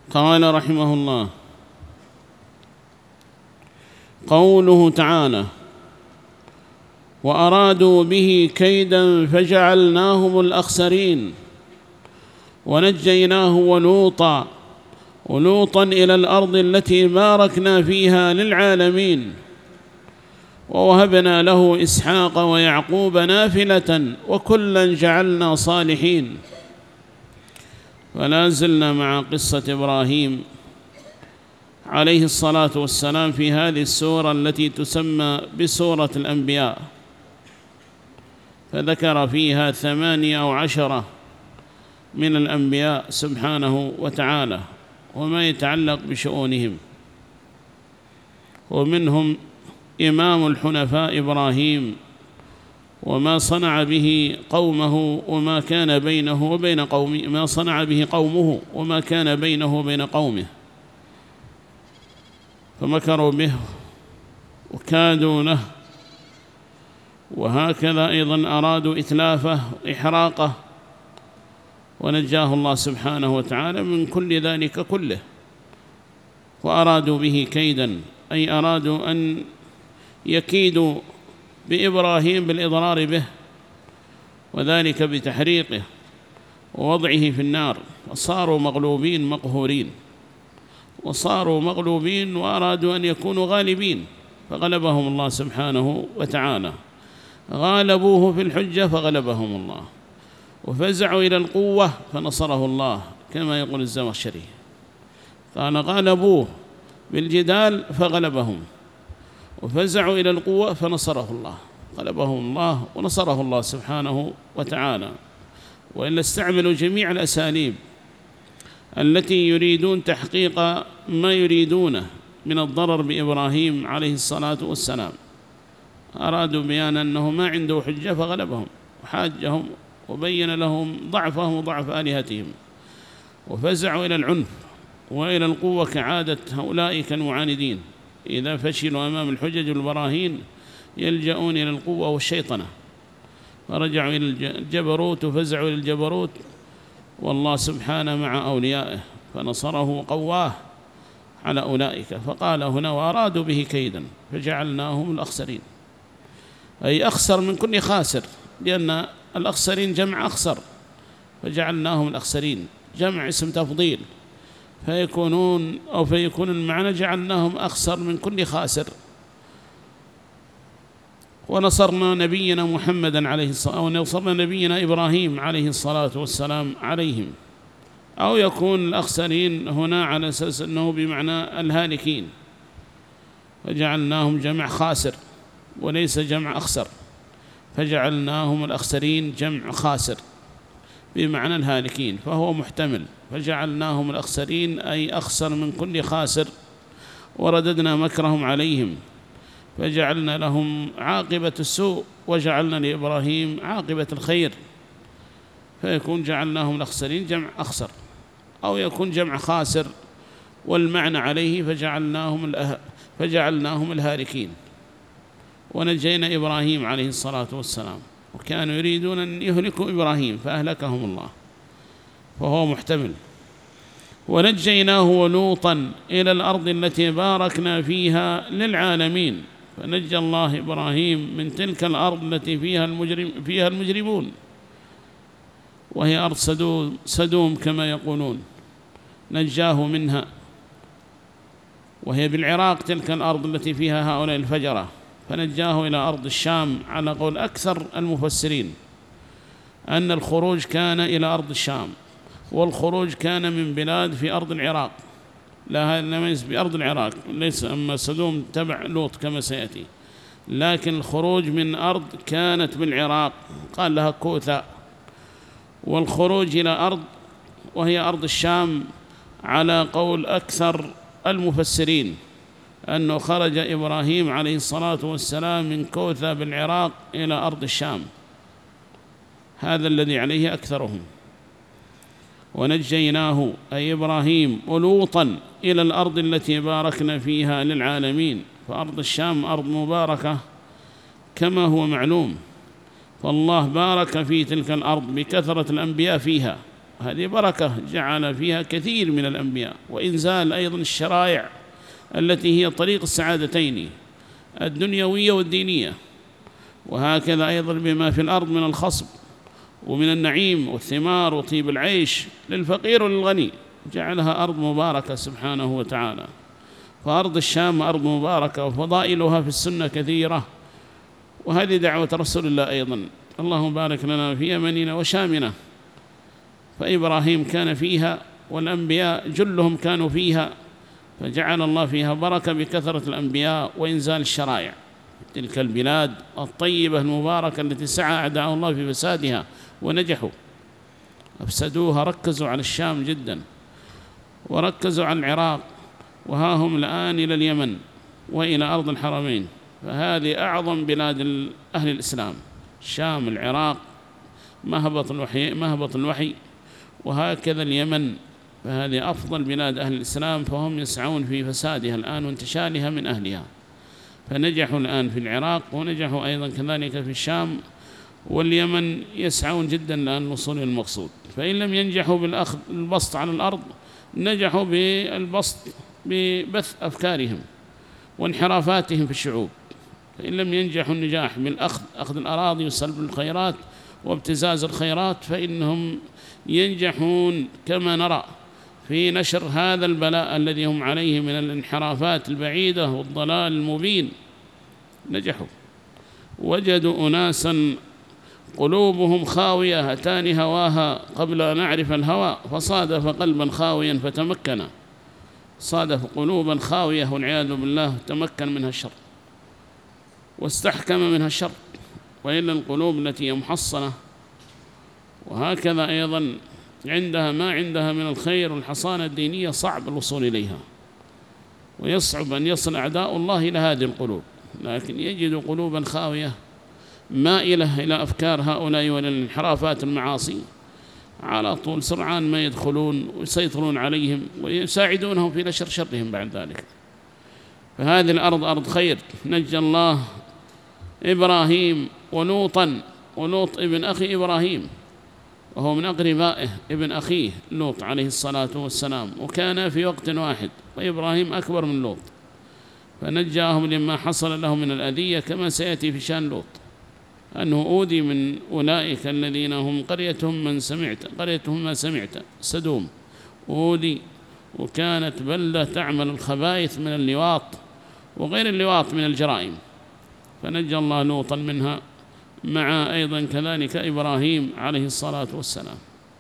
قال رحمه الله: قوله تعالى: وأرادوا به كيدا فجعلناهم الأخسرين ونجيناه ولوطا إلى الأرض التي باركنا فيها للعالمين ووهبنا له إسحاق ويعقوب نافلة وكلا جعلنا صالحين. فلا زلنا مع قصة إبراهيم عليه الصلاة والسلام في هذه السورة التي تسمى بسورة الأنبياء، فذكر فيها 8 أو 10 من الأنبياء سبحانه وتعالى وما يتعلق بشؤونهم، ومنهم إمام الحنفاء إبراهيم وما صنع به قومه وما كان بينه وبين قومه، ما صنع به قومه وما كان بينه وبين قومه، فمكروا به وكادوا له، وهكذا أيضا أرادوا إتلافه وإحراقه، ونجاه الله سبحانه وتعالى من كل ذلك كله. وأرادوا به كيدا أي أرادوا أن يكيدوا بإبراهيم بالإضرار به، وذلك بتحريقه ووضعه في النار، وصاروا مغلوبين مقهورين، وصاروا مغلوبين وأرادوا أن يكونوا غالبين، فغلبهم الله سبحانه وتعالى. غالبوه في الحجة فغلبهم الله، وفزعوا إلى القوة فنصره الله، كما يقول الزمخشري، قال غالبوه بالجدال فغلبهم، وفزعوا إلى القوة فنصره الله، غلبهم الله ونصره الله سبحانه وتعالى. وإلا استعملوا جميع الأساليب التي يريدون تحقيق ما يريدونه من الضرر بإبراهيم عليه الصلاة والسلام. أرادوا بيان أنه ما عنده حجة فغلبهم وحاجهم وبين لهم ضعفهم وضعف آلهتهم، وفزعوا إلى العنف وإلى القوة كعادة هؤلاء المعاندين، إذا فشلوا أمام الحجج والبراهين يلجؤون إلى القوة والشيطنة، فرجعوا إلى الجبروت وفزعوا إلى الجبروت، والله سبحانه مع أوليائه فنصره وقواه على أولئك. فقال هنا: وأرادوا به كيدا فجعلناهم الأخسرين، أي أخسر من كل خاسر، لأن الأخسرين جمع أخسر، فجعلناهم الأخسرين جمع اسم تفضيل، فيكون المعنى جعلناهم أخسر من كل خاسر. ونصرنا نبينا محمدا عليه الصلاة، أو نصرنا نبينا إبراهيم عليه الصلاة والسلام عليهم، أو يكون الأخسرين هنا على أساس أنه بمعنى الهالكين، فجعلناهم جمع خاسر وليس جمع أخسر، فجعلناهم الأخسرين جمع خاسر بمعنى الهالكين، فهو محتمل. فجعلناهم الأخسرين أي أخسر من كل خاسر، ورددنا مكرهم عليهم، فجعلنا لهم عاقبة السوء وجعلنا لإبراهيم عاقبة الخير، فيكون جعلناهم الأخسرين جمع أخسر، أو يكون جمع خاسر والمعنى عليه فجعلناهم الهالكين. ونجينا إبراهيم عليه الصلاة والسلام، وكانوا يريدون أن يهلكوا إبراهيم فأهلكهم الله، فهو محتمل. ونجيناه ولوطا إلى الأرض التي باركنا فيها للعالمين، فنجى الله إبراهيم من تلك الأرض التي فيها المجرمون، وهي أرض سدوم كما يقولون، نجاه منها، وهي بالعراق تلك الأرض التي فيها هؤلاء الفجرة، فنجاه إلى أرض الشام، على قول أكثر المفسرين أن الخروج كان إلى أرض الشام، والخروج كان من بلاد في أرض العراق، لا نميز بأرض العراق، ليس أما سدوم تبع لوط كما سيأتي، لكن الخروج من أرض كانت بالعراق قال لها كوثا، والخروج إلى أرض وهي أرض الشام على قول أكثر المفسرين أنه خرج إبراهيم عليه الصلاة والسلام من كوثا بالعراق إلى أرض الشام، هذا الذي عليه أكثرهم. ونجيناه أي إبراهيم ولوطا إلى الأرض التي باركنا فيها للعالمين، فأرض الشام أرض مباركة كما هو معلوم، فالله بارك في تلك الأرض بكثرة الأنبياء فيها، هذه بركة جعل فيها كثير من الأنبياء، وإنزال أيضا الشرائع التي هي طريق السعادتين الدنيوية والدينية، وهكذا أيضا بما في الأرض من الخصب ومن النعيم والثمار وطيب العيش للفقير وللغني، جعلها أرض مباركة سبحانه وتعالى. فأرض الشام أرض مباركة وفضائلها في السنة كثيرة، وهذه دعوة رسول الله أيضا، اللهم بارك لنا في يمننا وشامنا. فإبراهيم كان فيها والأنبياء جلهم كانوا فيها، فجعل الله فيها بركة بكثرة الأنبياء وإنزال الشرائع. تلك البلاد الطيبة المباركة التي سعى أعداء الله في فسادها ونجحوا، أفسدوها، ركزوا على الشام جدا وركزوا على العراق، وها هم الآن إلى اليمن وإلى أرض الحرمين. فهذه أعظم بلاد أهل الإسلام، الشام، العراق، مهبط الوحي، وهكذا اليمن. فهذه أفضل بلاد أهل الإسلام، فهم يسعون في فسادها الآن وانتشالها من أهلها. فنجحوا الآن في العراق، ونجحوا أيضا كذلك في الشام واليمن، يسعون جدا الآن للوصول للمقصود. فإن لم ينجحوا بالبسط على الأرض، نجحوا بالبسط ببث أفكارهم وانحرافاتهم في الشعوب. فإن لم ينجحوا النجاح بالأخذ الأراضي وسلب الخيرات وابتزاز الخيرات، فإنهم ينجحون كما نرى في نشر هذا البلاء الذي هم عليه من الانحرافات البعيدة والضلال المبين. نجحوا، وجدوا أناسا قلوبهم خاوية، أتاني هواها قبل أن أعرف الهوى، فصادف قلبا خاويا فتمكن، صادف قلوبا خاوية والعياذ بالله، تمكن منها الشر واستحكم منها الشر. وإلا القلوب التي هي محصنة، وهكذا أيضا عندها ما عندها من الخير والحصانة الدينية، صعب الوصول إليها، ويصعب أن يصل أعداء الله إلى هذه القلوب. لكن يجد قلوبا خاوية مائلة إلى أفكار هؤلاء وإلى الانحرافات المعاصي، على طول سرعان ما يدخلون ويسيطرون عليهم ويساعدونهم في نشر شرهم بعد ذلك. فهذه الأرض أرض خير. نجى الله إبراهيم ولوطا، ولوط ابن أخي إبراهيم، وهو من أقربائه ابن أخيه لوط عليه الصلاة والسلام، وكان في وقت واحد، وإبراهيم أكبر من لوط، فنجاهم لما حصل له من الأذية، كما سيأتي في شأن لوط أنه أودي من أولئك الذين هم قريتهم ما سمعت سدوم، أودي، وكانت بلدة تعمل الخبائث من اللواط وغير اللواط من الجرائم، فنجى الله لوطا منها، مع أيضا كذلك إبراهيم عليه الصلاة والسلام.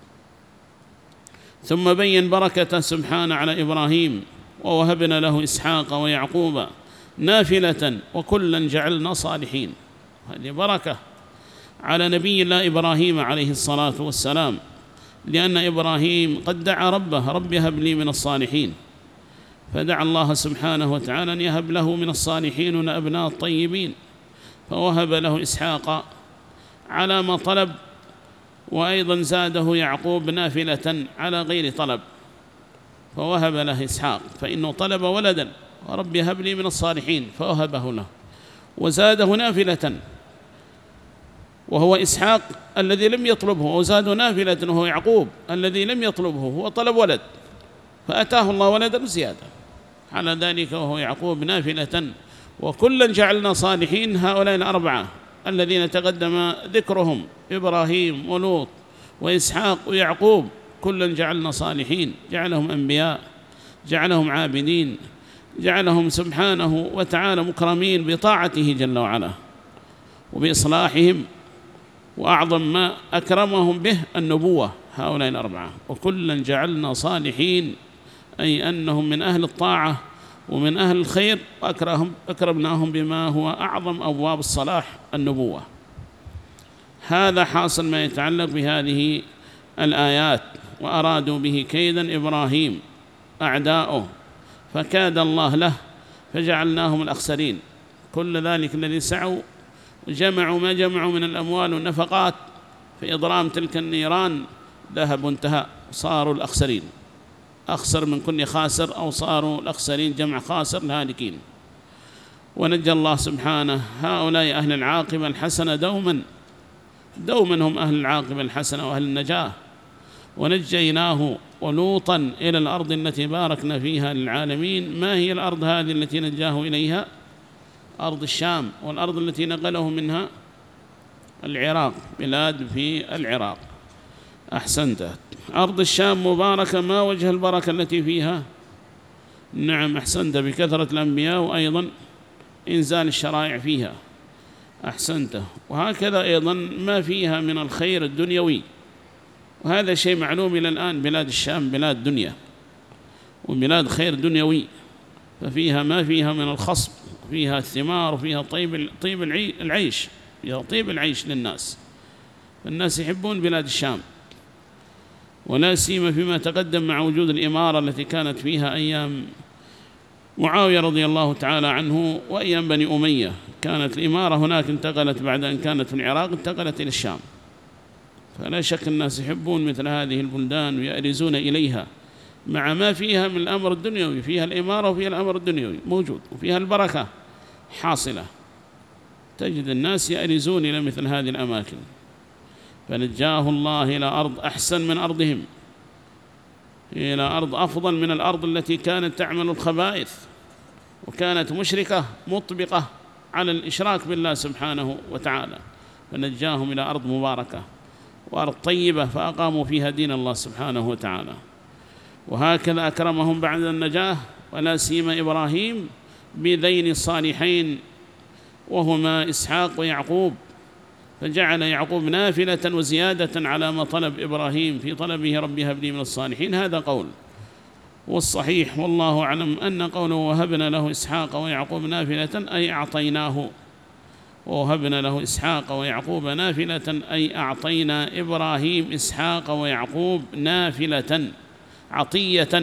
ثم بين بركة سبحانه على إبراهيم، ووهبنا له إسحاق ويعقوب نافلة وكلا جعلنا صالحين. هذه بركة على نبي الله إبراهيم عليه الصلاة والسلام، لأن إبراهيم قد دعا ربه: رب هب لي من الصالحين، فدعا الله سبحانه وتعالى أن يهب له من الصالحين ونأبناء الطيبين، فوهب له إسحاق على ما طلب، وأيضا زاده يعقوب نافلة على غير طلب، فوهب له إسحاق، فإنه طلب ولدا، ورب هب لي من الصالحين، فوهبه له، وزاده نافلة وهو إسحاق الذي لم يطلبه، وزاده نافلة وهو يعقوب الذي لم يطلبه، هو طلب ولد فأتاه الله ولدا زيادة على ذلك، وهو يعقوب نافلة. وكلا جعلنا صالحين، هؤلاء الأربعة الذين تقدم ذكرهم، إبراهيم ولوط وإسحاق ويعقوب، كلا جعلنا صالحين، جعلهم أنبياء، جعلهم عابدين، جعلهم سبحانه وتعالى مكرمين بطاعته جل وعلا وبإصلاحهم، وأعظم ما أكرمهم به النبوة هؤلاء الأربعة. وكلا جعلنا صالحين، أي أنهم من أهل الطاعة ومن أهل الخير، وأكرمناهم بما هو أعظم أبواب الصلاح، النبوة. هذا حاصل ما يتعلق بهذه الآيات. وأرادوا به كيدا إبراهيم أعداؤه فكاد الله له فجعلناهم الأخسرين. كل ذلك الذي سعوا جمعوا ما جمعوا من الأموال والنفقات في إضرام تلك النيران، ذهب وانتهى، صاروا الأخسرين، أخسر من كل خاسر، أو صاروا الأخسرين جمع خاسر الهالكين. ونجى الله سبحانه هؤلاء أهل العاقبة الحسنة، دوما هم أهل العاقبة الحسنة وأهل النجاة. ونجيناه ولوطا إلى الأرض التي باركنا فيها للعالمين. ما هي الأرض هذه التي نجاه إليها؟ أرض الشام، والأرض التي نقله منها العراق، بلاد في العراق. أحسنت. أرض الشام مباركة، ما وجه البركة التي فيها؟ نعم أحسنت، بكثرة الأنبياء، وأيضا إنزال الشرائع فيها. أحسنت. وهكذا أيضا ما فيها من الخير الدنيوي، وهذا شيء معلوم إلى الآن. بلاد الشام بلاد دنيا وبلاد خير دنيوي، ففيها ما فيها من الخصب، فيها الثمار، وفيها طيب العيش، فيها طيب العيش للناس، فالناس يحبون بلاد الشام، ولا سيما فيما تقدم مع وجود الإمارة التي كانت فيها أيام معاوية رضي الله تعالى عنه وأيام بني أمية. كانت الإمارة هناك، انتقلت بعد أن كانت في العراق، انتقلت إلى الشام. فلا شك الناس يحبون مثل هذه البلدان ويأرزون إليها، مع ما فيها من الأمر الدنيوي. فيها الإمارة وفيها الأمر الدنيوي موجود، وفيها البركة حاصلة. تجد الناس يأرزون إلى مثل هذه الأماكن. فنجاه الله إلى أرض أحسن من أرضهم، إلى أرض أفضل من الأرض التي كانت تعمل الخبائث، وكانت مشركة مطبقة على الإشراك بالله سبحانه وتعالى. فنجاهم إلى أرض مباركة وأرض طيبة، فأقاموا فيها دين الله سبحانه وتعالى. وهكذا أكرمهم بعد النجاة، ولا سيما إبراهيم بذين الصالحين، وهما إسحاق ويعقوب. فجعل يعقوب نافلة وزيادة على ما طلب إبراهيم في طلبه رب هب لي من الصالحين. هذا قول، والصحيح والله أعلم أن قوله وهبنا له إسحاق ويعقوب نافلة أي أعطيناه، ووهبنا له إسحاق ويعقوب نافلة أي أعطينا إبراهيم إسحاق ويعقوب نافلة عطية.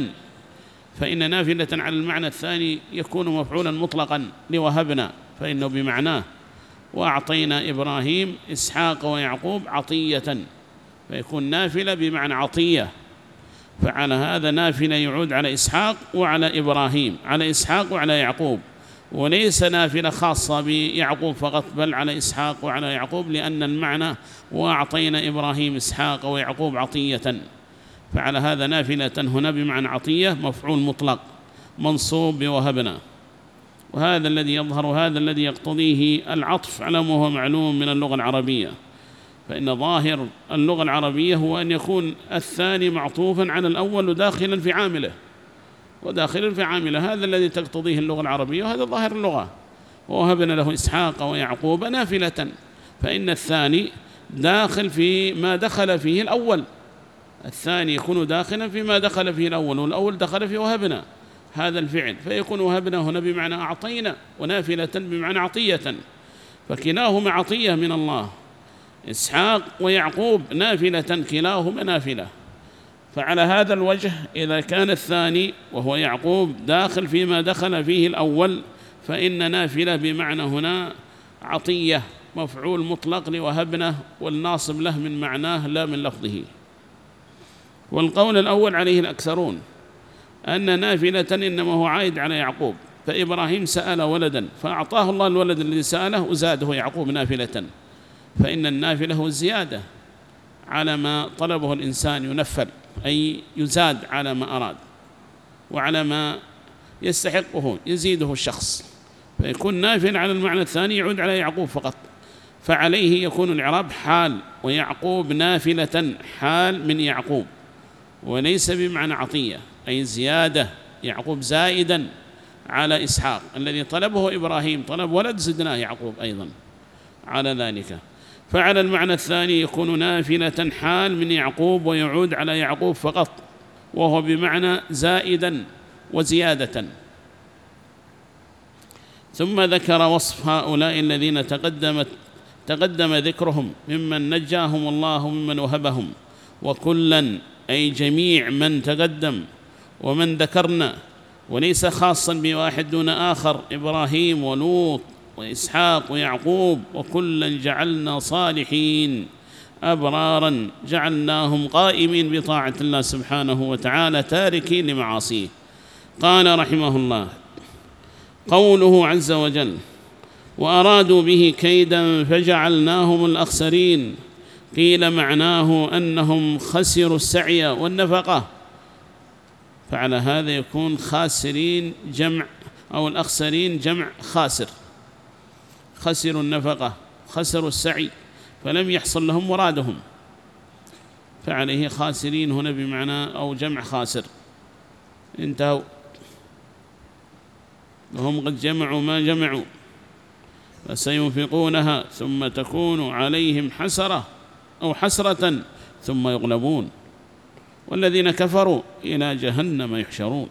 فإن نافلة على المعنى الثاني يكون مفعولا مطلقا لوهبنا، فإنه بمعناه وأعطينا إبراهيم إسحاق ويعقوب عطية، فيكون نافلة بمعنى عطية. فعلى هذا نافلة يعود على إسحاق وعلى إبراهيم، على إسحاق وعلى يعقوب، وليس نافلة خاصة بيعقوب فقط، بل على إسحاق وعلى يعقوب، لأن المعنى وأعطينا إبراهيم إسحاق ويعقوب عطية. فعلى هذا نافلة هنا بمعنى عطية، مفعول مطلق منصوب بوهبنا. وهذا الذي يظهر، هذا الذي يقتضيه العطف على ما هو معلوم من اللغة العربية. فإن ظاهر اللغة العربية هو أن يكون الثاني معطوفا على الأول وداخلا في عامله، وداخلا في عامله، هذا الذي تقتضيه اللغة العربية، وهذا ظاهر اللغة. ووهبنا له إسحاق ويعقوب نافلة، فإن الثاني داخل في ما دخل فيه الأول، الثاني يكون داخلا فيما دخل فيه الأول، والأول دخل في وهبنا هذا الفعل، فيكون وهبنا هنا بمعنى أعطينا، ونافلة بمعنى عطية، فكلاهما عطية من الله. إسحاق ويعقوب نافلة، كلاهما نافلة. فعلى هذا الوجه إذا كان الثاني وهو يعقوب داخل فيما دخل فيه الأول، فإن نافلة بمعنى هنا عطية، مفعول مطلق لوهبنا، والناصب له من معناه لا من لفظه. والقول الأول عليه الأكثرون أن نافلة إنما هو عائد على يعقوب، فإبراهيم سأل ولدا فأعطاه الله الولد الذي سأله وزاده يعقوب نافلة، فإن النافلة هو الزيادة على ما طلبه الإنسان، ينفل أي يزاد على ما أراد، وعلى ما يستحقه يزيده الشخص، فيكون نافل على المعنى الثاني يعود على يعقوب فقط. فعليه يكون الإعراب حال، ويعقوب نافلة حال من يعقوب، وليس بمعنى عطية أي زيادة، يعقوب زائدا على إسحاق الذي طلبه إبراهيم، طلب ولد زدناه يعقوب أيضا على ذلك. فعلى المعنى الثاني يكون نافلة حال من يعقوب، ويعود على يعقوب فقط، وهو بمعنى زائدا وزيادة. ثم ذكر وصف هؤلاء الذين تقدم ذكرهم ممن نجاهم الله ممن وهبهم، وكلا أي جميع من تقدم ومن ذكرنا، وليس خاصا بواحد دون آخر، إبراهيم ولوط وإسحاق ويعقوب، وكلا جعلنا صالحين أبرارا جعلناهم قائمين بطاعة الله سبحانه وتعالى تاركين لمعاصيه. قال رحمه الله: قوله عز وجل: وأرادوا به كيدا فجعلناهم الأخسرين. قيل معناه أنهم خسروا السعي والنفقة، فعلى هذا يكون خاسرين جمع، أو الأخسرين جمع خاسر، خسروا النفقة خسروا السعي فلم يحصل لهم مرادهم، فعليه خاسرين هنا بمعنى أو جمع خاسر. انتهوا وهم قد جمعوا ما جمعوا، فسينفقونها ثم تكون عليهم حسرة أو حسرة ثم يغلبون، والذين كفروا إلى جهنم يحشرون.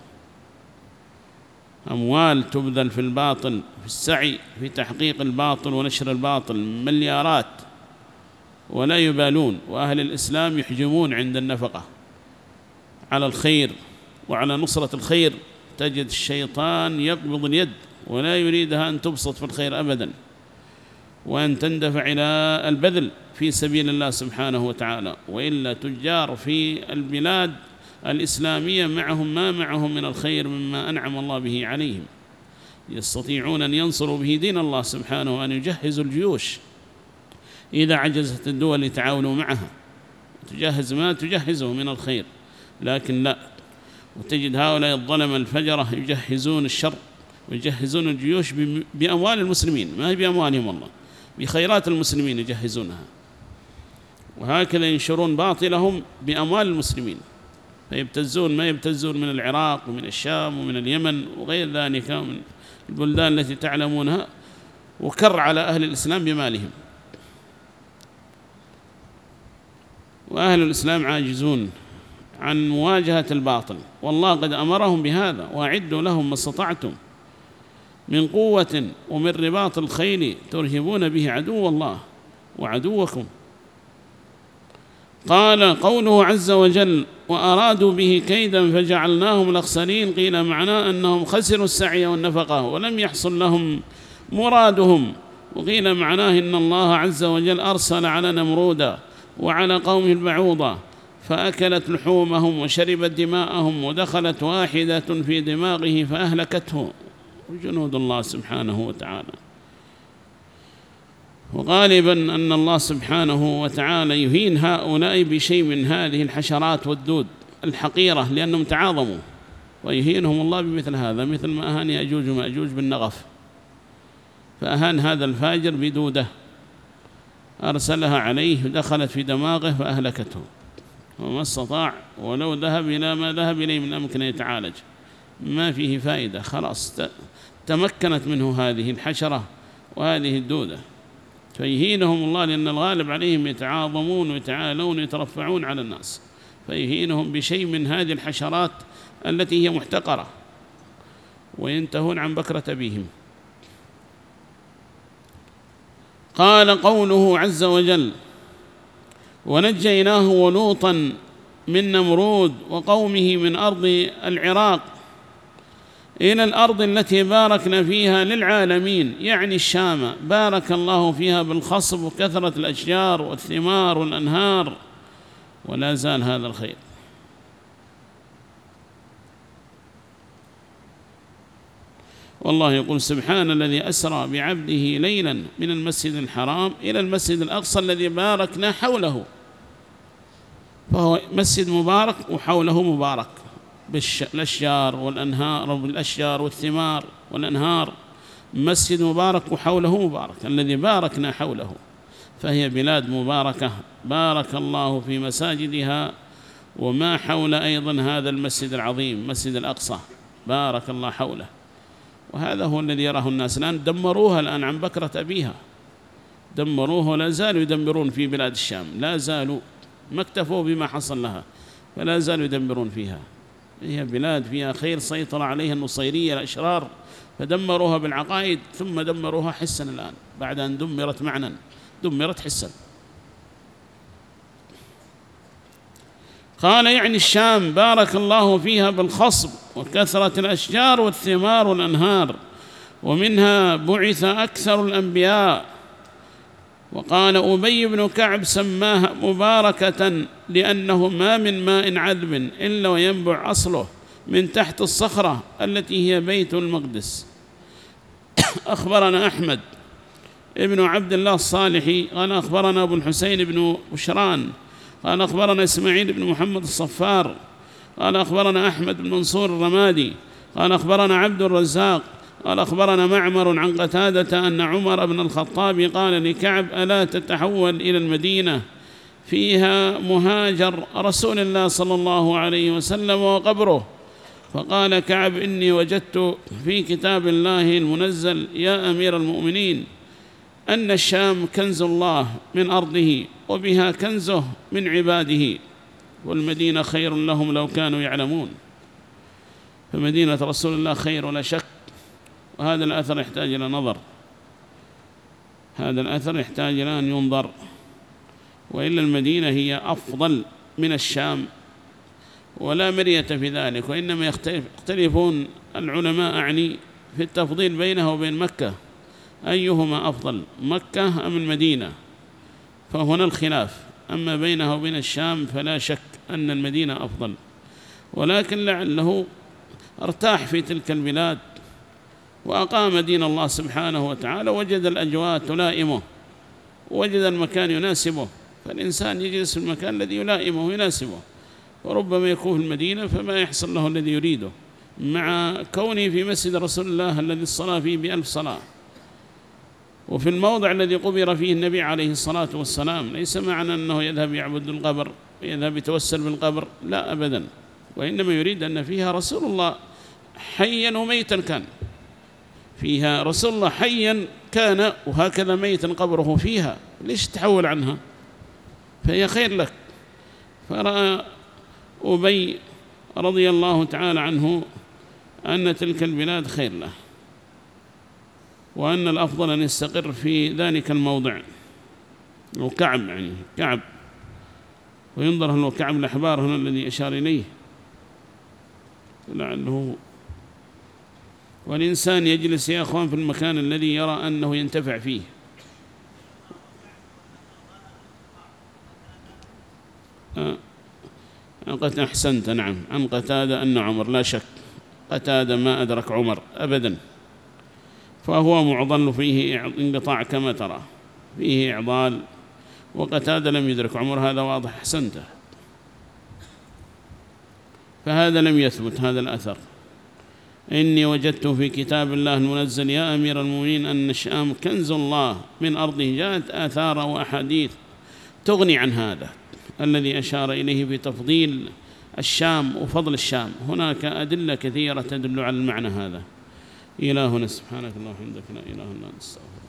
أموال تبذل في الباطل في السعي في تحقيق الباطل ونشر الباطل مليارات ولا يبالون، وأهل الإسلام يحجمون عند النفقة على الخير وعلى نصرة الخير. تجد الشيطان يقبض اليد ولا يريدها أن تبسط في الخير أبدا، وأن تندفع إلى البذل في سبيل الله سبحانه وتعالى، وإلا تجار في البلاد الإسلامية معهم ما معهم من الخير مما أنعم الله به عليهم، يستطيعون أن ينصروا به دين الله سبحانه، وأن يجهزوا الجيوش إذا عجزت الدول لتعاونوا معها، تجهز ما تجهزه من الخير، لكن لا. وتجد هؤلاء الظلم الفجرة يجهزون الشر ويجهزون الجيوش بأموال المسلمين، ما هي بأموالهم والله، بخيرات المسلمين يجهزونها، وهكذا ينشرون باطلهم بأموال المسلمين، فيبتزون ما يبتزون من العراق ومن الشام ومن اليمن وغير ذلك من البلدان التي تعلمونها، وكر على أهل الإسلام بمالهم. وأهل الإسلام عاجزون عن مواجهة الباطل، والله قد أمرهم بهذا: وأعدوا لهم ما استطعتم من قوة ومن رباط الخيل ترهبون به عدو الله وعدوكم. قال قوله عز وجل: وأرادوا به كيدا فجعلناهم الأخسرين، قيل معناه أنهم خسروا السعي والنفقة ولم يحصل لهم مرادهم، وقيل معناه إن الله عز وجل أرسل على نمرود وعلى قومه البعوضة فأكلت لحومهم وشربت دماءهم، ودخلت واحدة في دماغه فأهلكته، جنود الله سبحانه وتعالى. وغالبا أن الله سبحانه وتعالى يهين هؤلاء بشيء من هذه الحشرات والدود الحقيرة لأنهم تعاظموا، ويهينهم الله بمثل هذا، مثل ما أهان يأجوج ومأجوج بالنغف، فأهان هذا الفاجر بدودة أرسلها عليه دخلت في دماغه فأهلكته، وما استطاع ولو ذهب إلى ما ذهب إليه من أمكنه يتعالج ما فيه فائدة، خلاص تمكنت منه هذه الحشرة وهذه الدودة، فيهينهم الله لأن الغالب عليهم يتعاظمون ويتعالون ويترفعون على الناس، فيهينهم بشيء من هذه الحشرات التي هي محتقرة، وينتهون عن بكرة أبيهم. قال قوله عز وجل: ونجيناه ولوطا من نمرود وقومه من أرض العراق إلى الأرض التي باركنا فيها للعالمين، يعني الشام، بارك الله فيها بالخصب وكثرة الأشجار والثمار والأنهار، ولا زال هذا الخير. والله يقول: سبحان الذي أسرى بعبده ليلا من المسجد الحرام إلى المسجد الأقصى الذي باركنا حوله، فهو مسجد مبارك وحوله مبارك بالأشجار والأنهار، بالأشجار والثمار والأنهار، مسجد مبارك وحوله مبارك، الذي باركنا حوله، فهي بلاد مباركة بارك الله في مساجدها وما حول أيضا هذا المسجد العظيم مسجد الأقصى بارك الله حوله. وهذا هو الذي يراه الناس الآن، دمروها الآن عن بكرة أبيها، دمروها ولا زالوا يدمرون في بلاد الشام، لا زالوا ما اكتفوا بما حصل لها فلا زالوا يدمرون فيها، هي بلاد فيها خير سيطر عليها النصيرية الأشرار فدمروها بالعقائد، ثم دمروها حسا الآن بعد أن دمرت معنى دمرت حسا. قال يعني الشام بارك الله فيها بالخصب وكثرة الأشجار والثمار والأنهار، ومنها بعث أكثر الأنبياء. وقال أبي بن كعب سماها مباركة لأنه ما من ماء عذب إلا وينبع أصله من تحت الصخرة التي هي بيت المقدس. أخبرنا أحمد ابن عبد الله الصالحي قال أخبرنا أبو الحسين بن بشران قال أخبرنا إسماعيل بن محمد الصفار قال أخبرنا أحمد بن منصور الرمادي قال أخبرنا عبد الرزاق قال أخبرنا معمر عن قتادة أن عمر بن الخطاب قال لكعب ألا تتحول إلى المدينة فيها مهاجر رسول الله صلى الله عليه وسلم وقبره؟ فقال كعب إني وجدت في كتاب الله المنزل يا أمير المؤمنين أن الشام كنز الله من أرضه وبها كنزه من عباده والمدينة خير لهم لو كانوا يعلمون. فمدينة رسول الله خير ولا شك. وهذا الأثر يحتاج إلى نظر، هذا الأثر يحتاج إلى أن ينظر، وإلا المدينة هي أفضل من الشام ولا مرية في ذلك. وإنما يختلفون العلماء أعني في التفضيل بينها وبين مكة، أيهما أفضل مكة أم المدينة؟ فهنا الخلاف. أما بينها وبين الشام فلا شك أن المدينة أفضل، ولكن لعله ارتاح في تلك البلاد وأقام دين الله سبحانه وتعالى، وجد الأجواء تلائمه ووجد المكان يناسبه. فالإنسان يجلس في المكان الذي يلائمه ويناسبه، وربما يكون في المدينة فما يحصل له الذي يريده، مع كونه في مسجد رسول الله الذي الصلاة فيه ب1000 صلاة، وفي الموضع الذي قبر فيه النبي عليه الصلاة والسلام. ليس معنى أنه يذهب يعبد القبر ويذهب يتوسل بالقبر، لا أبدا، وإنما يريد أن فيها رسول الله حيا وميتا كان، فيها رسول الله حيا كان وهكذا ميتا قبره فيها، ليش تحول عنها؟ فهي خير لك. فرأى أبي رضي الله تعالى عنه أن تلك البلاد خير له، وأن الأفضل أن يستقر في ذلك الموضع. وكعب يعني كعب، وينظر هل كعب الأحبار هنا الذي أشار إليه لعله. والإنسان يجلس يا أخوان في المكان الذي يرى أنه ينتفع فيه. قد أحسنت، نعم، عن قتادة أن عمر، لا شك قتادة ما أدرك عمر أبدا، فهو معضل فيه انقطاع كما ترى، فيه إعضال، وقتادة لم يدرك عمر، هذا واضح. أحسنت. فهذا لم يثبت هذا الأثر. إني وجدت في كتاب الله المنزل يا أمير المؤمنين أن الشام كنز الله من أرضه. جاءت آثار وأحاديث تغني عن هذا الذي أشار إليه في تفضيل الشام وفضل الشام. هناك أدلة كثيرة تدل على المعنى هذا. إلهنا سبحانك اللهم وبحمدك لا إله إلا أنت.